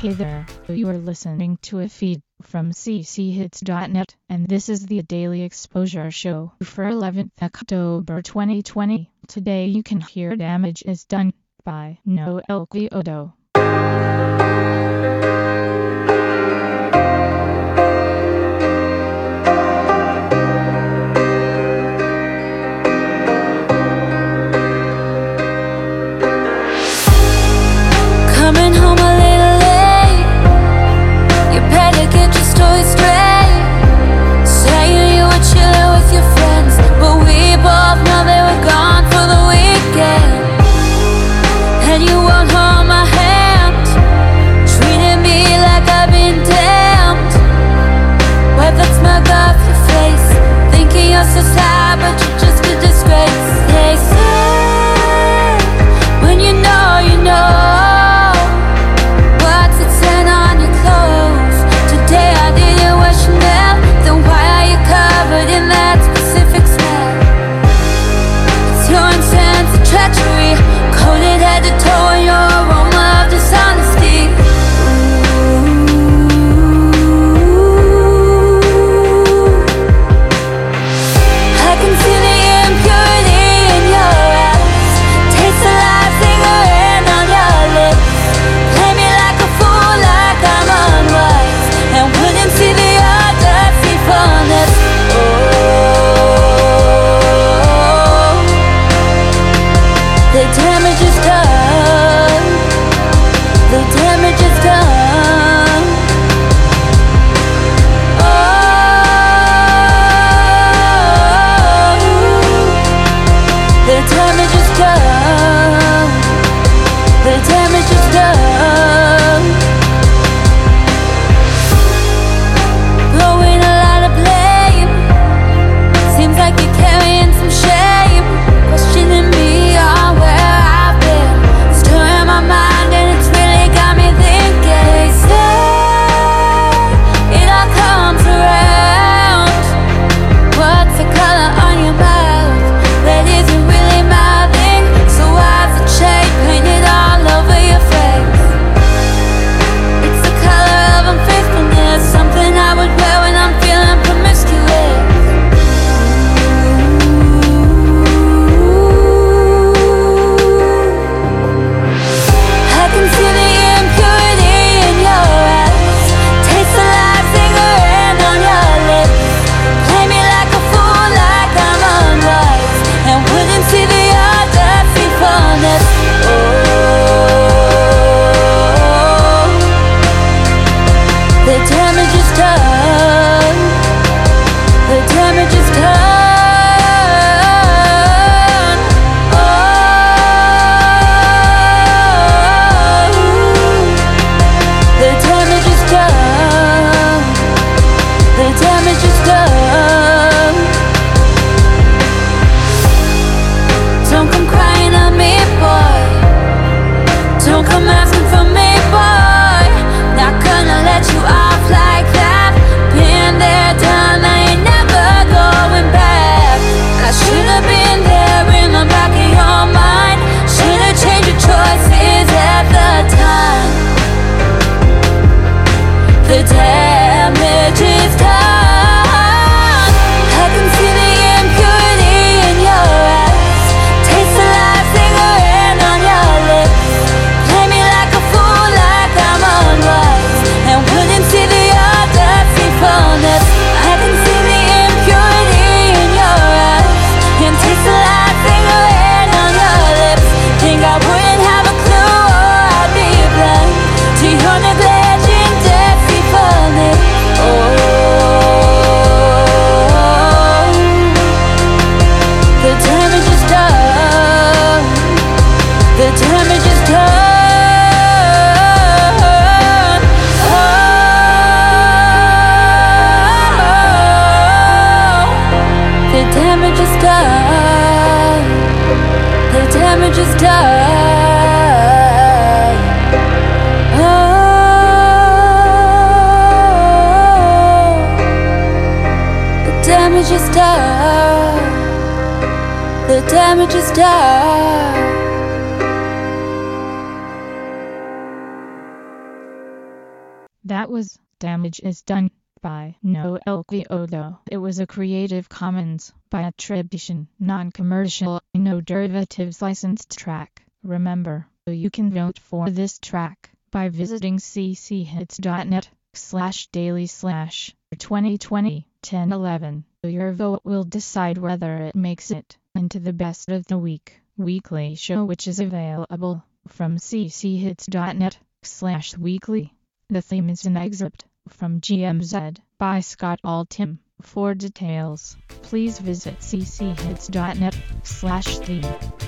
Hey there, you are listening to a feed from cchits.net, and this is the Daily Exposure Show for 11th October 2020. Today you can hear Damage is Done by Noel Kyoto. The damage is done. That was Damage Is Done by Noel Kyoto. It was a Creative Commons by attribution, non-commercial, no derivatives licensed track. Remember, you can vote for this track by visiting cchits.net/daily/2020-1011. Your vote will decide whether it makes it into the Best of the Week weekly show, which is available from cchits.net/weekly. The theme is an excerpt from GMZ by Scott Altham. For details, please visit cchits.net/theme.